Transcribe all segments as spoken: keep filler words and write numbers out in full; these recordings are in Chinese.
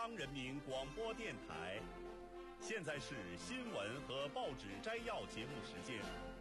央人民广播电台。现在是新闻和报纸摘要节目时间。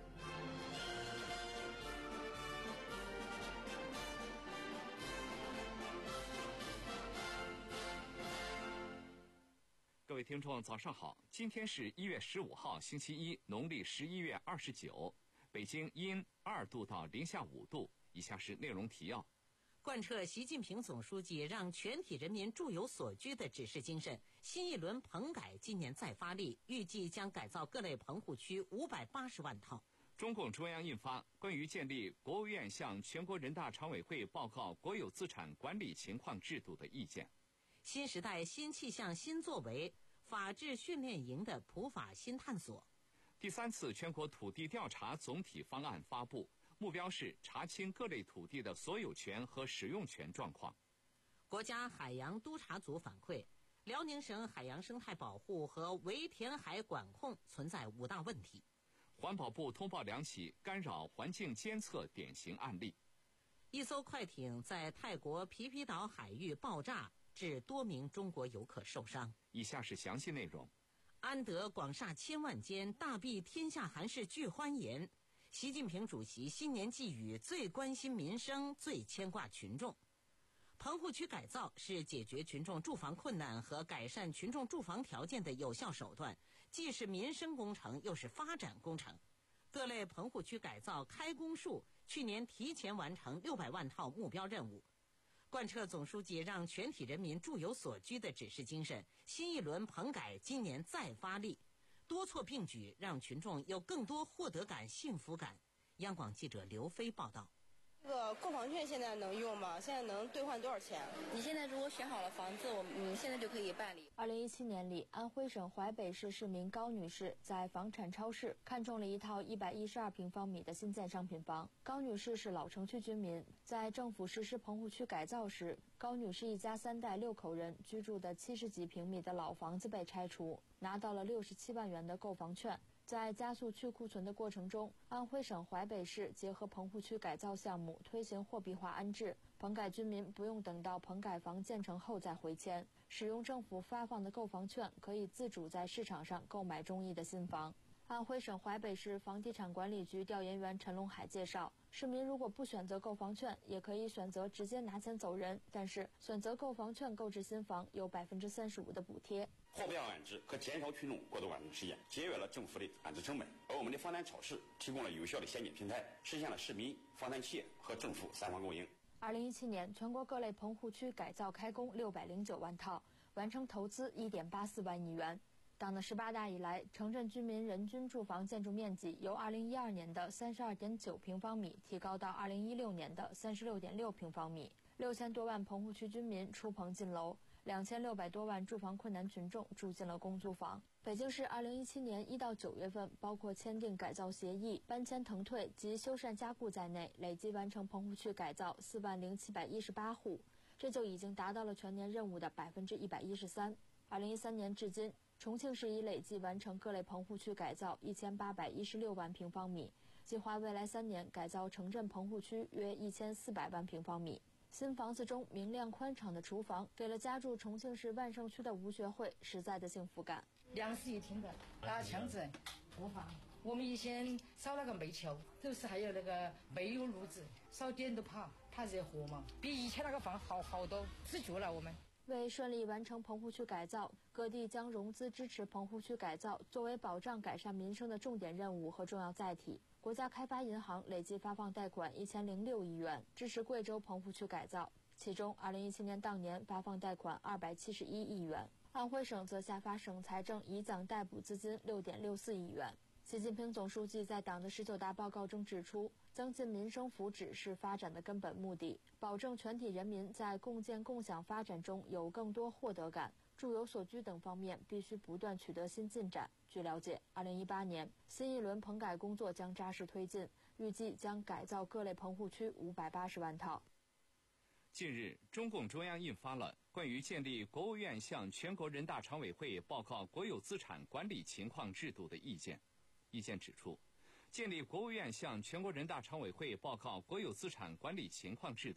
各位听众早上好，今天是一月十五号星期一，农历十一月二十九，北京阴二度到零下五度。以下是内容提要。 贯彻习近平总书记让全体人民住有所居的指示精神，新一轮棚改今年再发力，预计将改造各类棚户区五百八十万套。 中共中央印发关于建立国务院向全国人大常委会报告国有资产管理情况制度的意见。 新时代新气象新作为，法治训练营的普法新探索。 第三次全国土地调查总体方案发布，目标是查清各类土地的所有权和使用权状况。 国家海洋督察组反馈，辽宁省海洋生态保护和围填海管控存在五大问题。 环保部通报两起干扰环境监测典型案例。 一艘快艇在泰国皮皮岛海域爆炸，致多名中国游客受伤。 以下是详细内容。 安得广厦千万间，大庇天下寒士俱欢颜。习近平主席新年寄语最关心民生，最牵挂群众。棚户区改造是解决群众住房困难和改善群众住房条件的有效手段，既是民生工程，又是发展工程。各类棚户区改造开工数去年提前完成六百万套目标任务。贯彻总书记让全体人民住有所居的指示精神，新一轮棚改今年再发力，多措并举，让群众有更多获得感、幸福感。央广记者刘飞报道。 这个购房券现在能用吗？现在能兑换多少钱？ 你现在如果选好了房子，我们嗯现在就可以办理。 二零一七年里，安徽省淮北市市民高女士在房产超市看中了一套一百一十二平方米的新建商品房。高女士是老城区居民，在政府实施棚户区改造时，高女士一家三代六口人居住的七十几平米的老房子被拆除，拿到了六十七万元的购房券。在加速去库存的过程中，安徽省淮北市结合棚户区改造项目推行货币化安置，棚改居民不用等到棚改房建成后再回迁，使用政府发放的购房券，可以自主在市场上购买中意的新房。安徽省淮北市房地产管理局调研员陈龙海介绍，市民如果不选择购房券，也可以选择直接拿钱走人，但是选择购房券购置新房有百分之三十五的补贴。 货币化安置可减少群众过度安置时间，节约了政府的安置成本，而我们的房产超市提供了有效的衔接平台，实现了市民、房产企业和政府三方共赢。 二零一七年，全国各类棚户区改造开工六百零九万套，完成投资一点八四万亿元。党的十八大以来，城镇居民人均住房建筑面积由二零一二年的三十二点九平方米提高到二零一六年的三十六点六平方米，六千多万棚户区居民出棚进楼，两千六百多万住房困难群众住进了公租房。北京市二零一七年一到九月份，包括签订改造协议、搬迁腾退及修缮加固在内，累计完成棚户区改造四万零七百一十八户，这就已经达到了全年任务的百分之一百一十三。二零一三年至今，重庆市已累计完成各类棚户区改造一千八百一十六万平方米，计划未来三年改造城镇棚户区约一千四百万平方米。新房子中明亮宽敞的厨房，给了家住重庆市万盛区的吴学会实在的幸福感。 两室一厅的打墙纸厨房，我们以前烧那个煤球，就是还有那个煤油炉子，烧点都怕怕热火嘛，比以前那个房好好多，知足了我们。 为顺利完成棚户区改造，各地将融资支持棚户区改造作为保障改善民生的重点任务和重要载体。国家开发银行累计发放贷款一千零六亿元，支持贵州棚户区改造，其中二零一七年当年发放贷款二百七十一亿元。安徽省则下发省财政以奖代补资金六点六四亿元。习近平总书记在党的十九大报告中指出，增进民生福祉是发展的根本目的，保证全体人民在共建共享发展中有更多获得感，住有所居等方面必须不断取得新进展。据了解，二零一八年新一轮棚改工作将扎实推进，预计将改造各类棚户区五百八十万套。 近日，中共中央印发了关于建立国务院向全国人大常委会报告国有资产管理情况制度的意见。意见指出，建立国务院向全国人大常委会报告国有资产管理情况制度，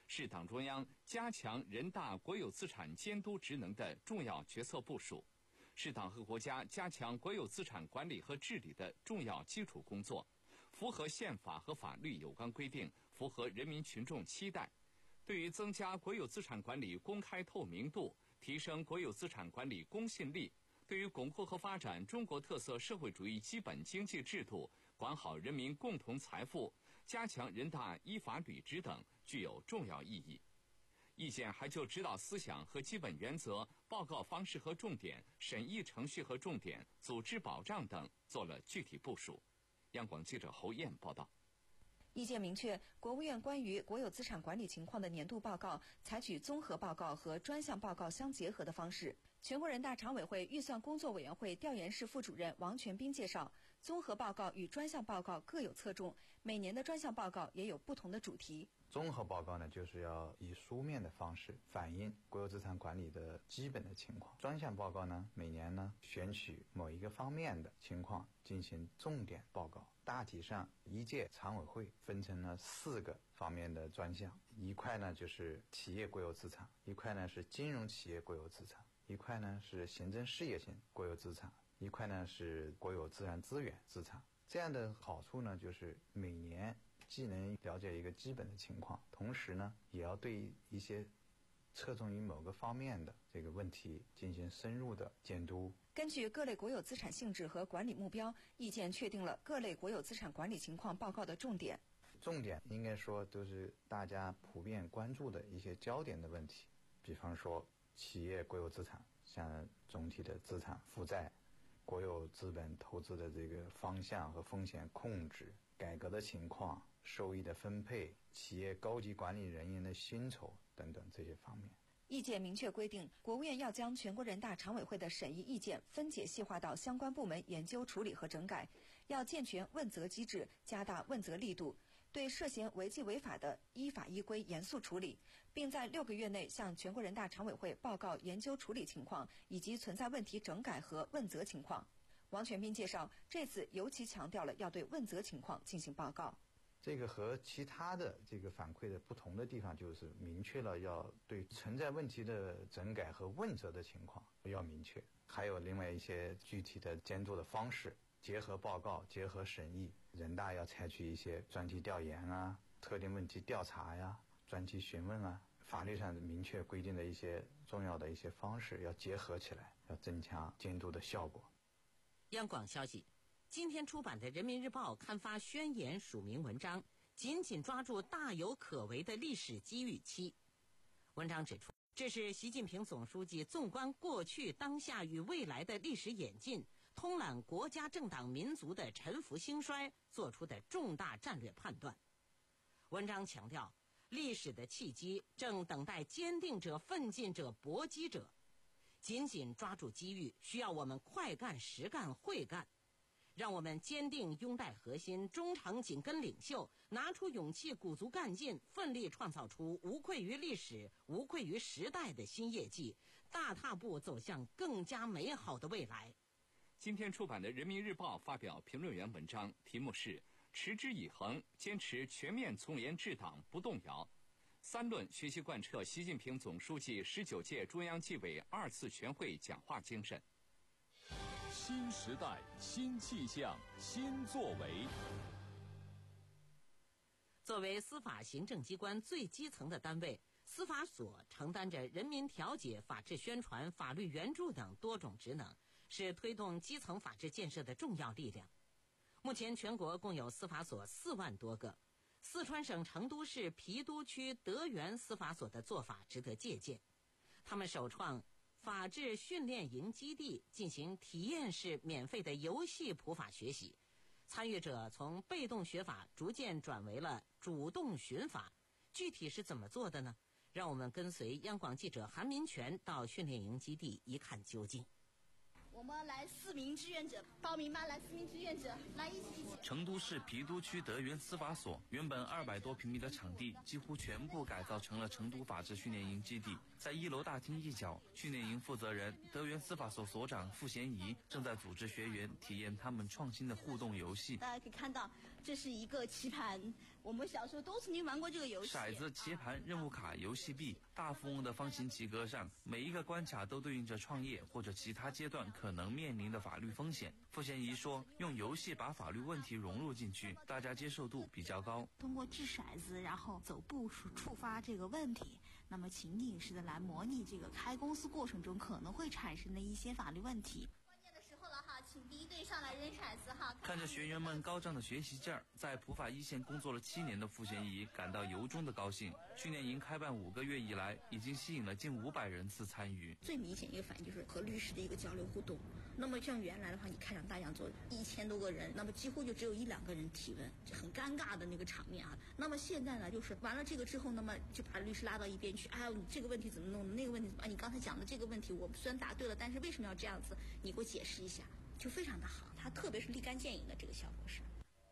是党中央加强人大国有资产监督职能的重要决策部署，是党和国家加强国有资产管理和治理的重要基础工作，符合宪法和法律有关规定，符合人民群众期待。对于增加国有资产管理公开透明度，提升国有资产管理公信力，对于巩固和发展中国特色社会主义基本经济制度，管好人民共同财富，加强人大依法履职等，具有重要意义。意见还就指导思想和基本原则、报告方式和重点、审议程序和重点、组织保障等做了具体部署。央广记者侯燕报道。 意见明确，国务院关于国有资产管理情况的年度报告采取综合报告和专项报告相结合的方式。全国人大常委会预算工作委员会调研室副主任王全斌介绍，综合报告与专项报告各有侧重，每年的专项报告也有不同的主题。 综合报告呢，就是要以书面的方式反映国有资产管理的基本的情况。专项报告呢，每年呢选取某一个方面的情况进行重点报告。大体上，一届常委会分成了四个方面的专项，一块呢就是企业国有资产，一块呢是金融企业国有资产，一块呢是行政事业型国有资产，一块呢是国有自然资源资产。这样的好处呢，就是每年既能了解一个基本的情况，同时呢，也要对一些侧重于某个方面的这个问题进行深入的监督。 根据各类国有资产性质和管理目标，意见确定了各类国有资产管理情况报告的重点。 重点应该说都是大家普遍关注的一些焦点的问题，比方说企业国有资产，像总体的资产负债、国有资本投资的这个方向和风险控制、改革的情况、收益的分配、企业高级管理人员的薪酬等等这些方面。 意见明确规定，国务院要将全国人大常委会的审议意见分解细化到相关部门研究处理和整改，要健全问责机制，加大问责力度，对涉嫌违纪违法的依法依规严肃处理，并在六个月内向全国人大常委会报告研究处理情况以及存在问题整改和问责情况。王全斌介绍，这次尤其强调了要对问责情况进行报告。 这个和其他的这个反馈的不同的地方，就是明确了要对存在问题的整改和问责的情况要明确，还有另外一些具体的监督的方式，结合报告，结合审议，人大要采取一些专题调研啊、特定问题调查呀、专题询问啊，法律上明确规定的一些重要的一些方式要结合起来，要增强监督的效果。 央广消息，今天出版的《人民日报》刊发宣言署名文章，紧紧抓住大有可为的历史机遇期。文章指出，这是习近平总书记纵观过去、当下与未来的历史演进，通览国家政党民族的沉浮兴衰，做出的重大战略判断。文章强调，历史的契机正等待坚定者、奋进者、搏击者。紧紧抓住机遇，需要我们快干、实干、会干。让我们坚定拥戴核心，忠诚紧跟领袖，拿出勇气，鼓足干劲，奋力创造出无愧于历史、无愧于时代的新业绩，大踏步走向更加美好的未来。 今天出版的《人民日报》发表评论员文章，题目是“持之以恒，坚持全面从严治党不动摇”。三论学习贯彻习近平总书记十九届中央纪委二次全会讲话精神。 新时代，新气象，新作为。 作为司法行政机关最基层的单位，司法所承担着人民调解、法治宣传、法律援助等多种职能，是推动基层法治建设的重要力量。目前全国共有司法所四万多个，四川省成都市郫都区德源司法所的做法值得借鉴。他们首创法治训练营基地，进行体验式免费的游戏普法学习，参与者从被动学法逐渐转为了主动巡法。具体是怎么做的呢？让我们跟随央广记者韩民权到训练营基地一看究竟。 我们来四名志愿者报名吧，来四名志愿者，来一起一起。 成都市郫都区德源司法所原本二百多平米的场地，几乎全部改造成了成都法治训练营基地。在一楼大厅一角，训练营负责人德源司法所所长傅贤仪正在组织学员体验他们创新的互动游戏。 大家可以看到，这是一个棋盘， 我们小时候都曾经玩过这个游戏。 骰子、棋盘、任务卡、游戏币，大富翁的方形棋格上，每一个关卡都对应着创业或者其他阶段可能面临的法律风险。傅贤仪说，用游戏把法律问题融入进去，大家接受度比较高。 通过掷骰子，然后走步数触发这个问题，那么情景式的来模拟这个开公司过程中可能会产生的一些法律问题。 请第一队上来扔骰子哈！ 看着学员们高涨的学习劲儿，在普法一线工作了七年的傅贤仪感到由衷的高兴。训练营开办五个月以来，已经吸引了近五百人次参与。 最明显一个反应就是和律师的一个交流互动。那么像原来的话，你开场大讲座一千多个人，那么几乎就只有一两个人提问，就很尴尬的那个场面啊。那么现在呢，就是完了这个之后，那么就把律师拉到一边去，哎，你这个问题怎么弄的？那个问题怎么？啊，你刚才讲的这个问题，我虽然答对了，但是为什么要这样子？你给我解释一下。就非常的好，它特别是立竿见影的这个效果是。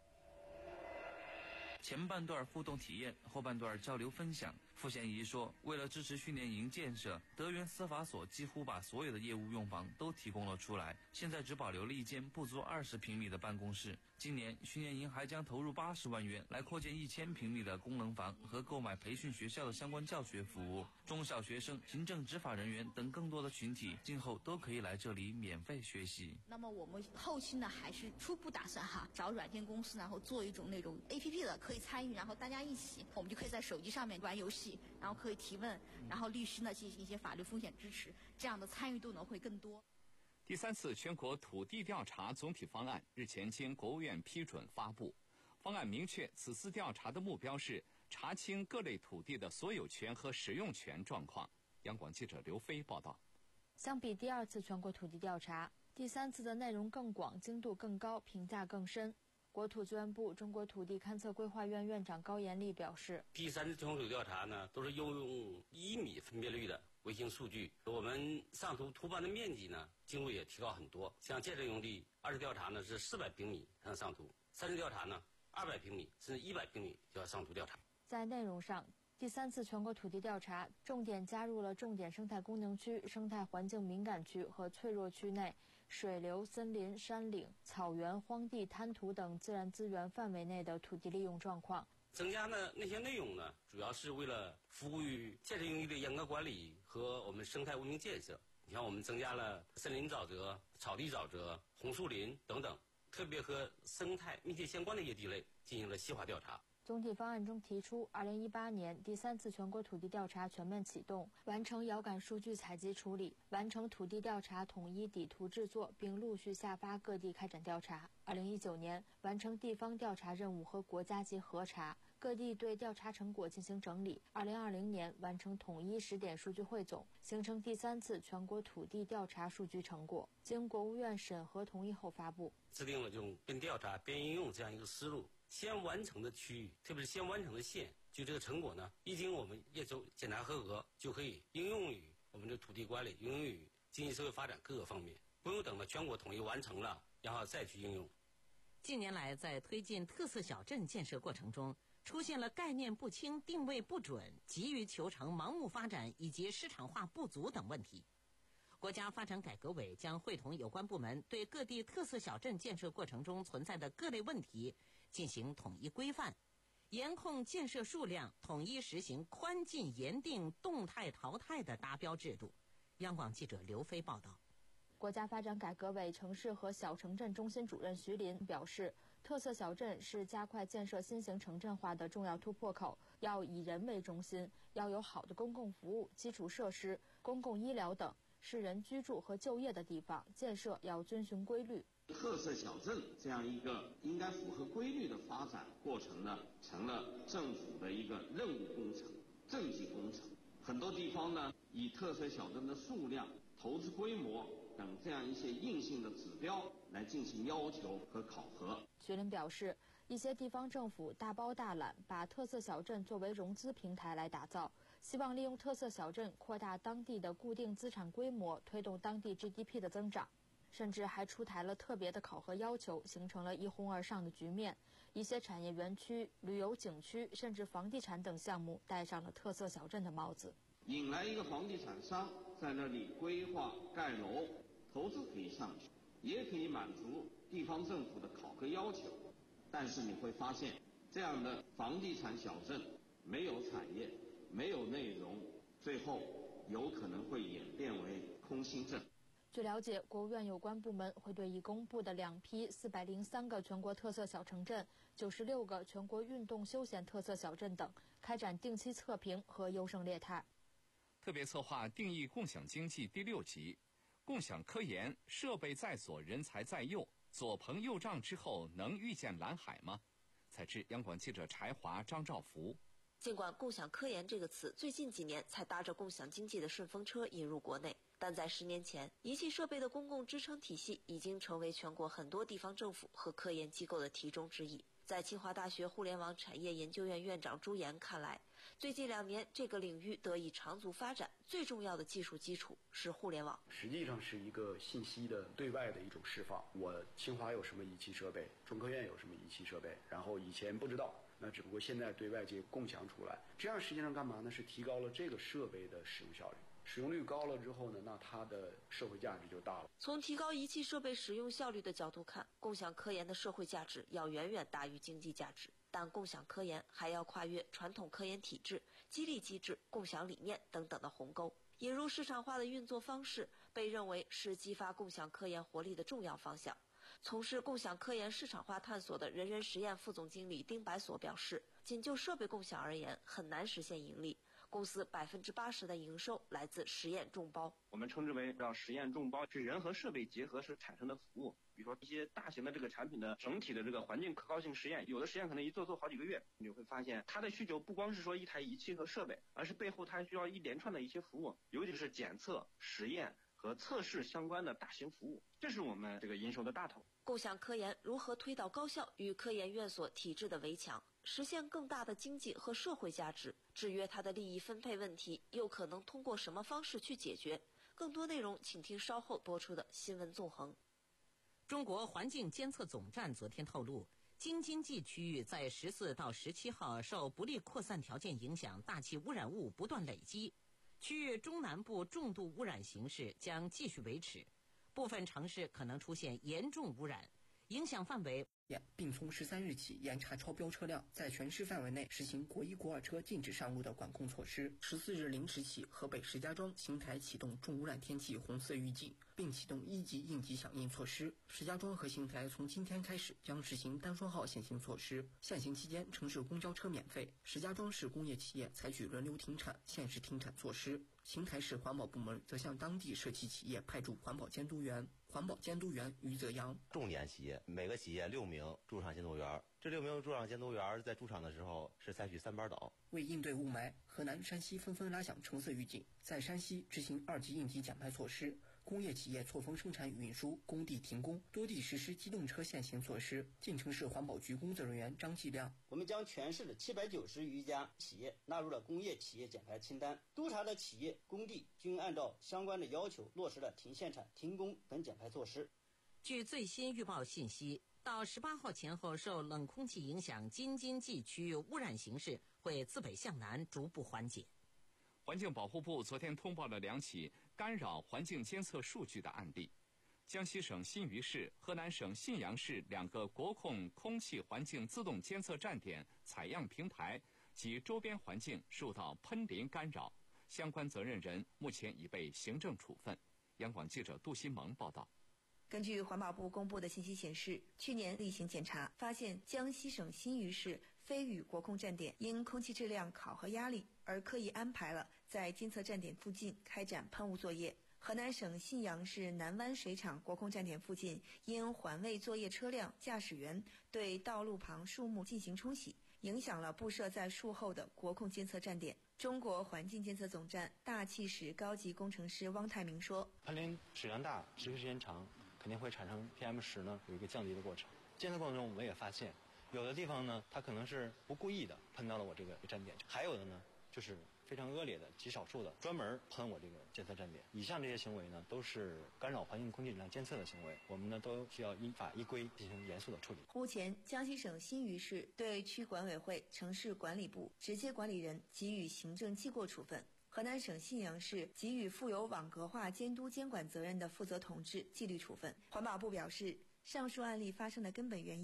前半段互动体验，后半段交流分享。傅贤仪说，为了支持训练营建设，德源司法所几乎把所有的业务用房都提供了出来，现在只保留了一间不足二十平米的办公室。今年训练营还将投入八十万元来扩建一千平米的功能房和购买培训学校的相关教学服务。中小学生、行政执法人员等更多的群体，今后都可以来这里免费学习。 那么我们后期呢，还是初步打算哈，找软件公司，然后做一种那种 A P P 的，可以参与，然后大家一起，我们就可以在手机上面玩游戏，然后可以提问，然后律师呢进行一些法律风险支持，这样的参与度呢会更多。 第三次全国土地调查总体方案日前经国务院批准发布。方案明确，此次调查的目标是查清各类土地的所有权和使用权状况。央广记者刘飞报道。 相比第二次全国土地调查，第三次的内容更广、精度更高、评价更深。国土资源部中国土地勘测规划院院长高延利表示， 第三次全国土地调查呢，都是用用一米分辨率的卫星数据，我们上图图盘的面积呢，精度也提高很多。像建设用地，二次调查呢是四百平米才能上图，三次调查呢二百平米甚至一百平米就要上图调查。 在内容上，第三次全国土地调查重点加入了重点生态功能区、生态环境敏感区和脆弱区内水流、森林、山岭、草原、荒地、滩涂等自然资源范围内的土地利用状况。 增加呢那些内容呢，主要是为了服务于建设用地的严格管理和我们生态文明建设。你看，我们增加了森林沼泽、草地沼泽、红树林等等，特别和生态密切相关的一些地类进行了细化调查。 总体方案中提出，二零一八年第三次全国土地调查全面启动，完成遥感数据采集处理，完成土地调查统一底图制作，并陆续下发各地开展调查。二零一九年完成地方调查任务和国家级核查，各地对调查成果进行整理。二零二零年完成统一时点数据汇总，形成第三次全国土地调查数据成果，经国务院审核同意后发布。 制定了这种边调查边应用这样一个思路。先完成的区域，特别是先完成的县，就这个成果呢，一经我们验收检查合格，就可以应用于我们的土地管理，应用于经济社会发展各个方面，不用等到全国统一完成了，然后再去应用。 近年来，在推进特色小镇建设过程中，出现了概念不清、定位不准、急于求成、盲目发展以及市场化不足等问题。国家发展改革委将会同有关部门，对各地特色小镇建设过程中存在的各类问题进行统一规范，严控建设数量，统一实行宽进严定、动态淘汰的达标制度。央广记者刘飞报道。 国家发展改革委城市和小城镇中心主任徐林表示，特色小镇是加快建设新型城镇化的重要突破口，要以人为中心，要有好的公共服务、基础设施、公共医疗等是人居住和就业的地方，建设要遵循规律。 特色小镇这样一个应该符合规律的发展过程呢，成了政府的一个任务工程、政绩工程。很多地方呢，以特色小镇的数量、投资规模等这样一些硬性的指标来进行要求和考核。 徐林表示，一些地方政府大包大揽，把特色小镇作为融资平台来打造，希望利用特色小镇扩大当地的固定资产规模，推动当地 G D P 的增长。甚至还出台了特别的考核要求，形成了一哄而上的局面。一些产业园区、旅游景区，甚至房地产等项目戴上了特色小镇的帽子。 引来一个房地产商在那里规划盖楼，投资可以上去，也可以满足地方政府的考核要求。但是你会发现， 这样的房地产小镇没有产业，没有内容，最后有可能会演变为空心镇。 据了解，国务院有关部门会对已公布的两批四百零三个全国特色小城镇、九十六个全国运动休闲特色小镇等开展定期测评和优胜劣汰。 特别策划定义共享经济第六集，共享科研，设备在左，人才在右，左棚右帐之后能遇见蓝海吗？采制央广记者柴华、张兆福。 尽管共享科研这个词最近几年才搭着共享经济的顺风车引入国内，但在十年前，仪器设备的公共支撑体系已经成为全国很多地方政府和科研机构的题中之义。在清华大学互联网产业研究院院长朱岩看来，最近两年这个领域得以长足发展，最重要的技术基础是互联网。 实际上是一个信息的对外的一种释放。我清华有什么仪器设备，中科院有什么仪器设备，然后以前不知道，那只不过现在对外界共享出来，这样实际上干嘛呢？是提高了这个设备的使用效率。使用率高了之后呢，那它的社会价值就大了。 从提高仪器设备使用效率的角度看，共享科研的社会价值要远远大于经济价值。但共享科研还要跨越传统科研体制、激励机制、共享理念等等的鸿沟，引入市场化的运作方式，被认为是激发共享科研活力的重要方向。从事共享科研市场化探索的人人实验副总经理丁白所表示，仅就设备共享而言，很难实现盈利。公司百分之八十的营收来自实验众包， 我们称之为叫实验众包，是人和设备结合时产生的服务。比如说一些大型的这个产品的整体的这个环境可靠性实验，有的实验可能一做做好几个月，你就会发现它的需求不光是说一台仪器和设备，而是背后它需要一连串的一些服务，尤其是检测、实验和测试相关的大型服务，这是我们这个营收的大头。 共享科研如何推倒高校与科研院所体制的围墙，实现更大的经济和社会价值，制约它的利益分配问题又可能通过什么方式去解决？更多内容请听稍后播出的新闻纵横。 中国环境监测总站昨天透露，京津冀区域在十四到十七号受不利扩散条件影响，大气污染物不断累积，区域中南部重度污染形势将继续维持，部分城市可能出现严重污染，影响范围并从十三日起严查超标车辆，在全市范围内实行国一国二车禁止上路的管控措施。十四日零时起，河北石家庄、邢台启动重污染天气红色预警，并启动一级应急响应措施。石家庄和邢台从今天开始将实行单双号限行措施，限行期间城市公交车免费。石家庄市工业企业采取轮流停产、限时停产措施。邢台市环保部门则向当地社企企业派驻环保监督员。环保监督员于泽阳， 重点企业每个企业六名驻场监督员，这六名驻场监督员在驻场的时候是采取三班倒。 为应对雾霾，河南、山西纷纷拉响橙色预警，在山西执行二级应急减排措施。工业企业错峰生产与运输，工地停工，多地实施机动车限行措施。晋城市环保局工作人员张继亮， 我们将全市的七百九十余家企业纳入了工业企业减排清单，督查的企业工地均按照相关的要求落实了停限产、停工等减排措施。 据最新预报信息，到十八号前后，受冷空气影响，京津冀区域污染形势会自北向南逐步缓解。 环境保护部昨天通报了两起干扰环境监测数据的案例。江西省新余市、河南省信阳市两个国控空气环境自动监测站点采样平台及周边环境受到喷淋干扰，相关责任人目前已被行政处分。央广记者杜新萌报道。 根据环保部公布的信息显示，去年例行检查发现，江西省新余市飞宇国控站点因空气质量考核压力而刻意安排了在监测站点附近开展喷雾作业。河南省信阳市南湾水厂国控站点附近因环卫作业车辆驾驶员对道路旁树木进行冲洗，影响了布设在树后的国控监测站点。中国环境监测总站大气室高级工程师汪泰明说， 喷淋质量大，持续时间长，肯定会产生 P M 十 呢有一个降低的过程。监测过程中我们也发现，有的地方呢它可能是不故意的喷到了我这个站点，还有的呢就是非常恶劣的极少数的专门喷我这个监测站点。以上这些行为呢都是干扰环境空气质量监测的行为，我们呢都需要依法依规进行严肃的处理。 目前江西省新余市对区管委会、城市管理部直接管理人给予行政记过处分，河南省信阳市给予负有网格化监督监管责任的负责同志纪律处分。环保部表示，上述案例发生的根本原因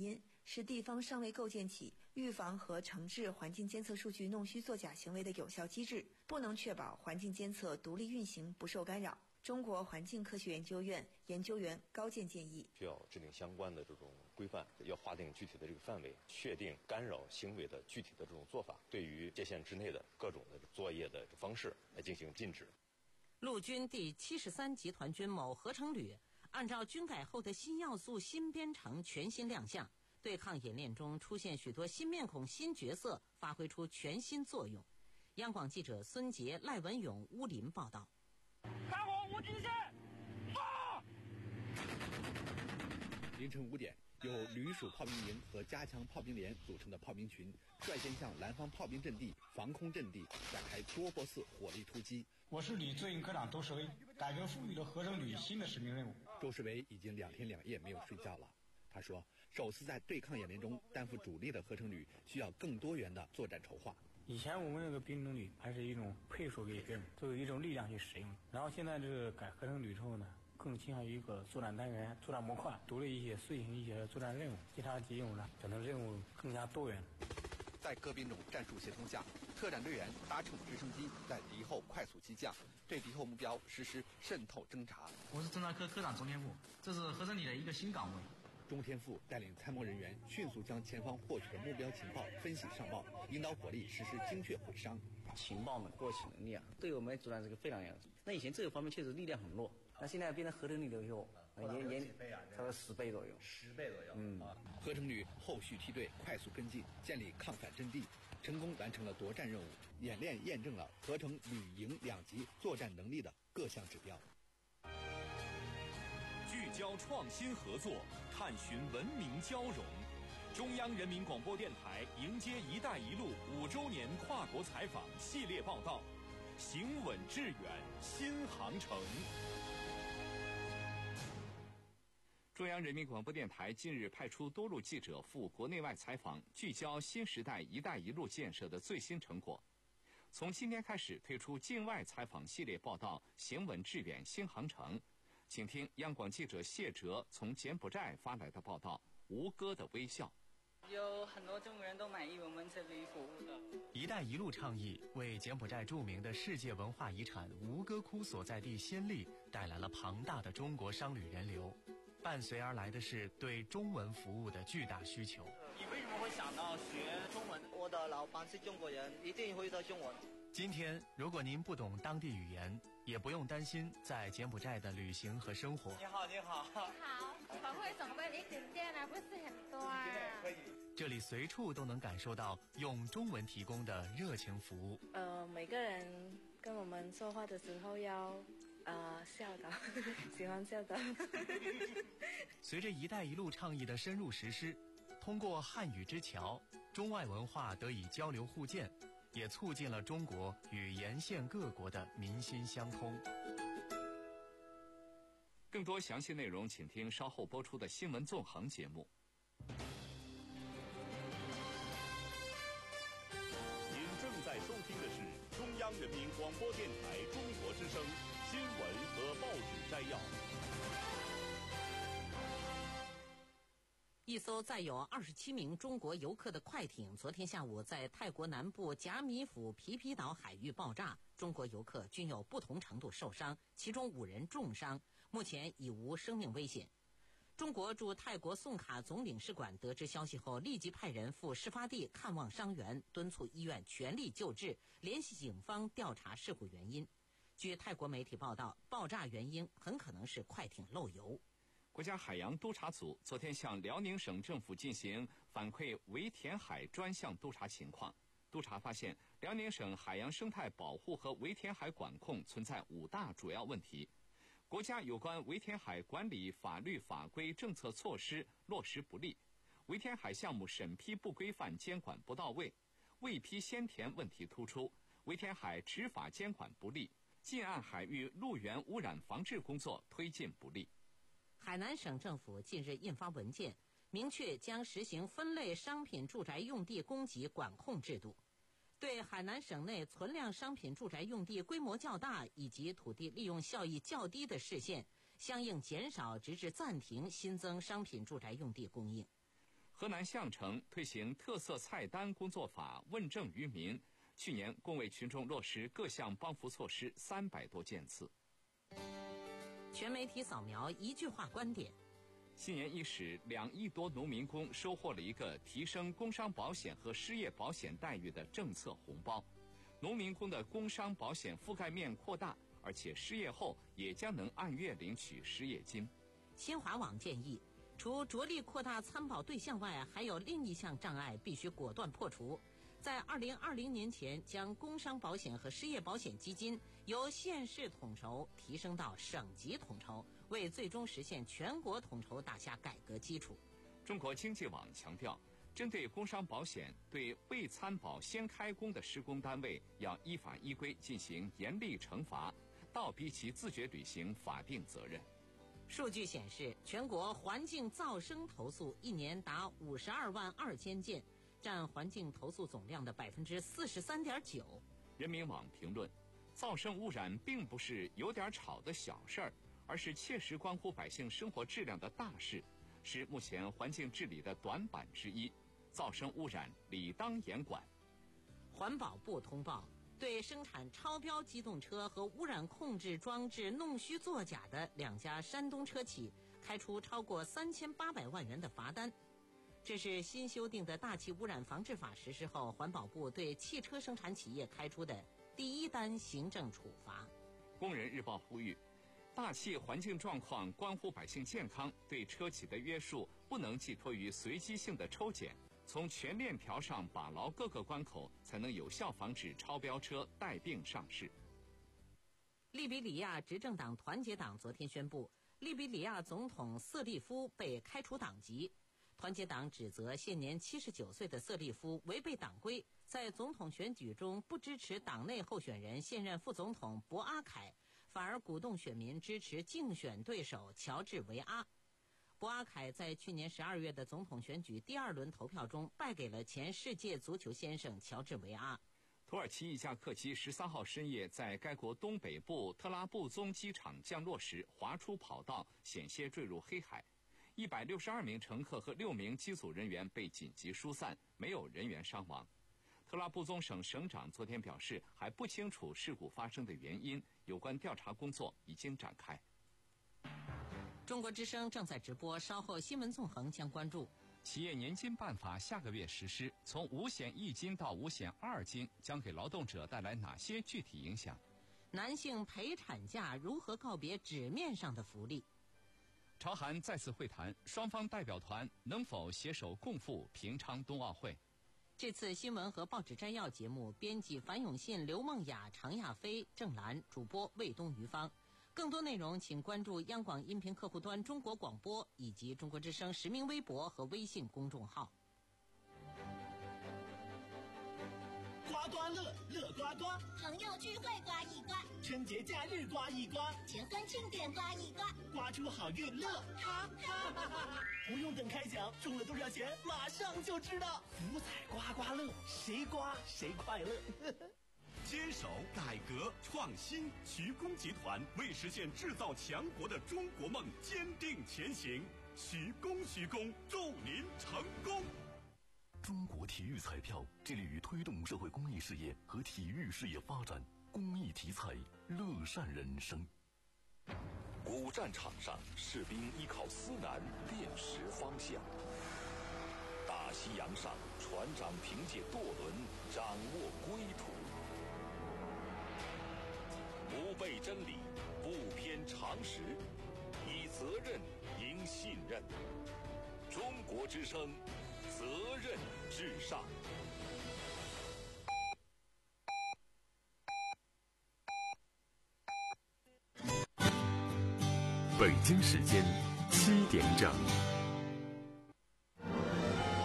是地方尚未构建起预防和惩治环境监测数据弄虚作假行为的有效机制，不能确保环境监测独立运行不受干扰。中国环境科学研究院研究员高健建议， 需要制定相关的这种规范，要划定具体的这个范围，确定干扰行为的具体的这种做法，对于界限之内的各种的作业的方式来进行禁止。 陆军第七十三集团军某合成旅按照军改后的新要素新编程全新亮相，对抗演练中出现许多新面孔新角色，发挥出全新作用。央广记者孙杰、赖文勇、乌林报道。 开火无极限，发！ 凌晨五点，由旅属炮兵营和加强炮兵连组成的炮兵群率先向南方炮兵阵地、防空阵地展开多波次火力突击。 我是旅作营科长周世威，改革赋予了合成旅新的使命任务。 周世威已经两天两夜没有睡觉了。他说，首次在对抗演练中担负主力的合成旅需要更多元的作战筹划。 以前我们那个兵种旅还是一种配属给任务，作为一种力量去使用。然后现在这个改合成旅之后呢，更倾向于一个作战单元、作战模块，独立一些、遂行一些作战任务，其他几种呢，可能任务更加多元。 在各兵种战术协同下，特战队员搭乘直升机在敌后快速击降，对敌后目标实施渗透侦察。 我是侦察科科长钟天富，这是合成旅的一个新岗位。 钟天富带领参谋人员迅速将前方获取的目标情报分析上报，引导火力实施精确毁伤。 情报的获取能力啊，对我们作战是个非常要紧。那以前这个方面确实力量很弱，那现在变成合成旅了以后，也也差不多十倍左右。 十倍左右。嗯，合成旅后续梯队快速跟进，建立抗反阵地，成功完成了夺占任务。演练验证了合成旅营两级作战能力的各项指标。 聚焦创新合作，探寻文明交融。中央人民广播电台迎接“一带一路”五周年跨国采访系列报道，行稳致远新航程。 中央人民广播电台近日派出多路记者赴国内外采访，聚焦新时代“一带一路”建设的最新成果。从今天开始推出境外采访系列报道，行稳致远新航程。请听央广记者谢哲从柬埔寨发来的报道《吴哥的微笑》。 有很多中国人都满意我们这里服务的。 一带一路倡议为柬埔寨著名的世界文化遗产吴哥窟所在地暹粒带来了庞大的中国商旅人流，伴随而来的是对中文服务的巨大需求。 你为什么会想到学中文？ 我的老板是中国人，一定会说中文。 今天，如果您不懂当地语言，也不用担心在柬埔寨的旅行和生活。 你好，你好。 你好，我会准备一点点啊，不是很多啊。 这里随处都能感受到用中文提供的热情服务。 呃，每个人跟我们说话的时候要呃笑的，喜欢笑的。 随着“一带一路”倡议的深入实施，通过汉语之桥，中外文化得以交流互鉴。也促进了中国与沿线各国的民心相通。 更多详细内容，请听稍后播出的新闻纵横节目。 您正在收听的是中央人民广播电台中国之声新闻和报纸摘要。 一艘载有二十七名中国游客的快艇昨天下午在泰国南部甲米府皮皮岛海域爆炸，中国游客均有不同程度受伤，其中五人重伤，目前已无生命危险。中国驻泰国宋卡总领事馆得知消息后，立即派人赴事发地看望伤员，敦促医院全力救治，联系警方调查事故原因。据泰国媒体报道，爆炸原因很可能是快艇漏油。 国家海洋督察组昨天向辽宁省政府进行反馈围填海专项督查情况。督查发现，辽宁省海洋生态保护和围填海管控存在五大主要问题。国家有关围填海管理法律法规政策措施落实不力，围填海项目审批不规范，监管不到位，未批先填问题突出，围填海执法监管不力，近岸海域陆源污染防治工作推进不力。 海南省政府近日印发文件，明确将实行分类商品住宅用地供给管控制度，对海南省内存量商品住宅用地规模较大以及土地利用效益较低的市县，相应减少直至暂停新增商品住宅用地供应。 河南项城推行特色菜单工作法问政于民，去年共为群众落实各项帮扶措施三百多件次。 全媒体扫描一句话观点。 新年伊始，两亿多农民工收获了一个提升工伤保险和失业保险待遇的政策红包。农民工的工伤保险覆盖面扩大，而且失业后也将能按月领取失业金。 新华网建议，除着力扩大参保对象外，还有另一项障碍必须果断破除。在二零二零年前，将工伤保险和失业保险基金由县市统筹提升到省级统筹，为最终实现全国统筹打下改革基础。 中国经济网强调，针对工伤保险，对未参保先开工的施工单位要依法依规进行严厉惩罚，倒逼其自觉履行法定责任。 数据显示，全国环境噪声投诉一年达五十二万二千件，占环境投诉总量的百分之四十三点九。 人民网评论：噪声污染并不是有点吵的小事儿，而是切实关乎百姓生活质量的大事，是目前环境治理的短板之一。噪声污染理当严管。 环保部通报，对生产超标机动车和污染控制装置弄虚作假的两家山东车企开出超过三千八百万元的罚单。这是新修订的大气污染防治法实施后，环保部对汽车生产企业开出的第一单行政处罚。 工人日报呼吁，大气环境状况关乎百姓健康，对车企的约束不能寄托于随机性的抽检，从全链条上把牢各个关口，才能有效防止超标车带病上市。 利比里亚执政党团结党昨天宣布，利比里亚总统瑟利夫被开除党籍。团结党指责现年七十九岁的瑟利夫违背党规，在总统选举中不支持党内候选人现任副总统博阿凯，反而鼓动选民支持竞选对手乔治维阿。博阿凯在去年十二月的总统选举第二轮投票中败给了前世界足球先生乔治维阿。 土耳其一架客机十三号深夜在该国东北部特拉布宗机场降落时滑出跑道，险些坠入黑海。一百六十二名乘客和六名机组人员被紧急疏散，没有人员伤亡。特拉布宗省省长昨天表示，还不清楚事故发生的原因，有关调查工作已经展开。 中国之声正在直播，稍后新闻纵横将关注。 企业年金办法下个月实施，从五险一金到五险二金，将给劳动者带来哪些具体影响？ 男性陪产假如何告别纸面上的福利？ 朝韩再次会谈，双方代表团能否携手共赴平昌冬奥会？ 这次新闻和报纸摘要节目，编辑樊永信、刘梦雅、常亚飞、郑兰，主播魏东、于芳。更多内容请关注央广音频客户端中国广播以及中国之声实名微博和微信公众号。 刮刮乐，乐刮刮； 朋友聚会刮一刮， 春节假日刮一刮， 结婚庆典刮一刮， 刮出好运乐哈哈哈哈！不用等开奖，中了多少钱马上就知道。福彩刮刮乐，谁刮谁快乐。 坚守、改革、创新，徐工集团为实现制造强国的中国梦坚定前行。徐工，徐工，祝您成功！ 中国体育彩票致力于推动社会公益事业和体育事业发展，公益题材，乐善人生。 古战场上，士兵依靠思南辨识方向；大西洋上，船长凭借舵轮掌握归途。不背真理，不偏常识，以责任赢信任。中国之声，责任至上。 北京时间七点整。